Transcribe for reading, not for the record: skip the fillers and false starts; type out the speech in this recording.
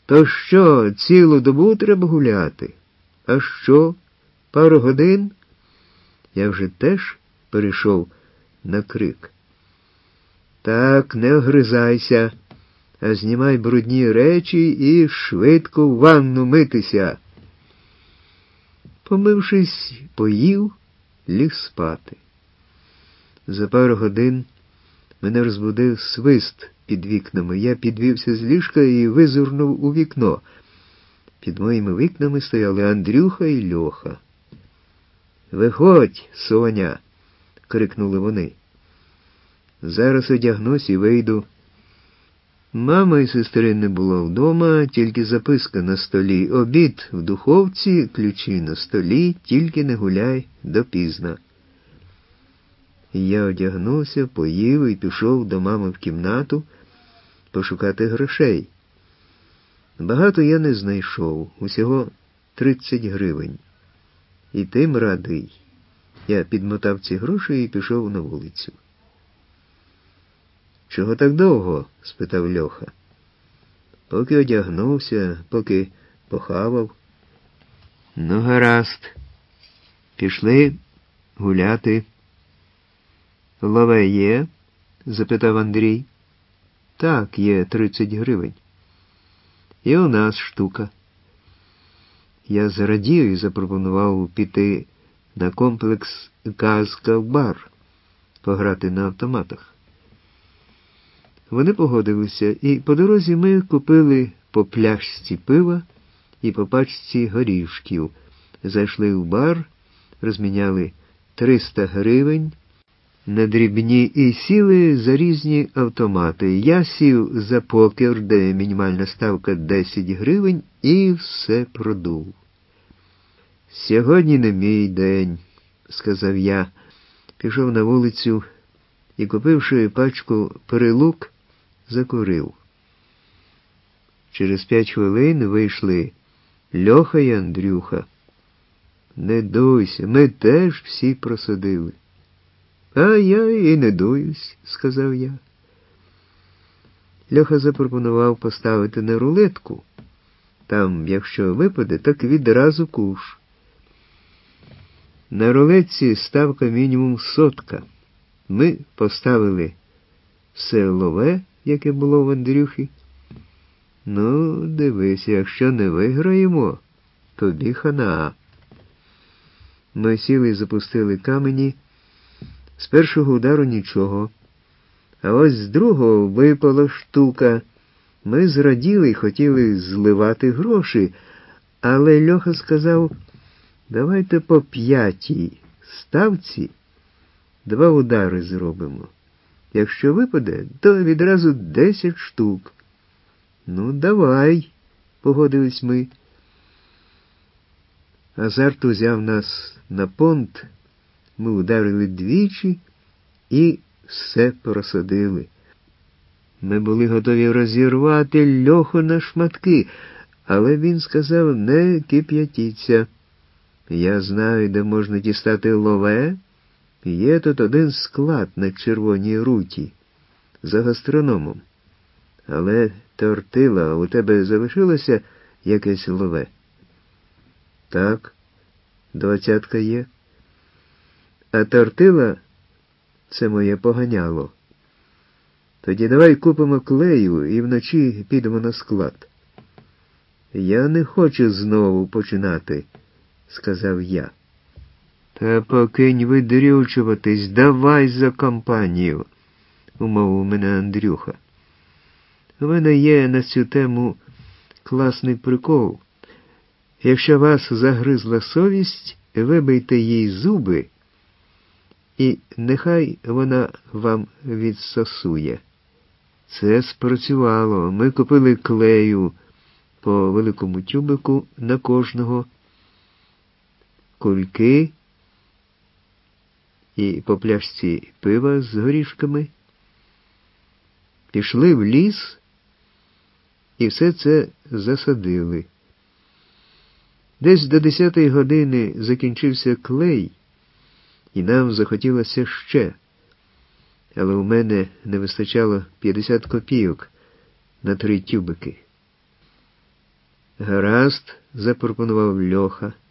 То що, цілу добу треба гуляти? А що, пару годин? Я вже теж перейшов на крик. Так, не огризайся, а знімай брудні речі і швидко в ванну митися. Помившись, поїв, ліг спати. За пару годин мене розбудив свист під вікнами. Я підвівся з ліжка і визирнув у вікно. Під моїми вікнами стояли Андрюха і Льоха. «Виходь, Соня!» – крикнули вони. «Зараз одягнусь і вийду». Мама і сестри не було вдома, тільки записка на столі. Обід в духовці, ключі на столі, тільки не гуляй допізна. Я одягнувся, поїв і пішов до мами в кімнату пошукати грошей. Багато я не знайшов, усього 30 гривень. І тим радий. Я підмотав ці гроші і пішов на вулицю. «Чого так довго?» – спитав Льоха. «Поки одягнувся, поки похавав». «Ну, гаразд. Пішли гуляти». «Лове є?» – запитав Андрій. «Так, є 30 гривень. І у нас штука». Я зрадів і запропонував піти на комплекс «Казка в бар», пограти на автоматах. Вони погодилися, і по дорозі ми купили по пляшці пива і по пачці горішків. Зайшли в бар, розміняли 300 гривень на дрібні і сіли за різні автомати. Я сів за покер, де мінімальна ставка 10 гривень, і все продув. «Сьогодні не мій день», – сказав я. Пішов на вулицю і, купивши пачку перелук, закурив. Через 5 хвилин вийшли Льоха і Андрюха. «Не дуйся, ми теж всі просадили». «А я і не дуюсь», – сказав я. Льоха запропонував поставити на рулетку. Там, якщо випаде, так відразу куш. На рулетці ставка мінімум 100. Ми поставили все лове, яке було в Андрюхи. «Ну, дивися, якщо не виграємо, тобі хана». Ми сіли і запустили камені. З першого удару нічого. А ось з другого випала штука. Ми зраділи і хотіли зливати гроші, але Льоха сказав: «Давайте по 5-й ставці 2 удари зробимо. Якщо випаде, то відразу 10 штук». «Ну, давай», – погодились ми. Азарт узяв нас на понт, ми ударили двічі і все просадили. Ми були готові розірвати Льоху на шматки, але він сказав: «Не кип'ятіться. Я знаю, де можна дістати лове. Є тут один склад на Червоній руті, за гастрономом. Але, Тортила, у тебе залишилося якесь лове?» «Так, 20 є. А Тортила – це моє поганяло. Тоді давай купимо клею і вночі підемо на склад». «Я не хочу знову починати», – сказав я. «Та покинь видрючуватись, давай за компанію», – умовив мене Андрюха. «У мене є на цю тему класний прикол. Якщо вас загризла совість, вибийте їй зуби, і нехай вона вам відсосує». Це спрацювало. Ми купили клею по великому тюбику на кожного, кульки і по пляшці пива з горішками. Пішли в ліс і все це засадили. Десь до 10-ї години закінчився клей, і нам захотілося ще. Але у мене не вистачало 50 копійок на 3 тюбики. Гаразд, запропонував Льоха.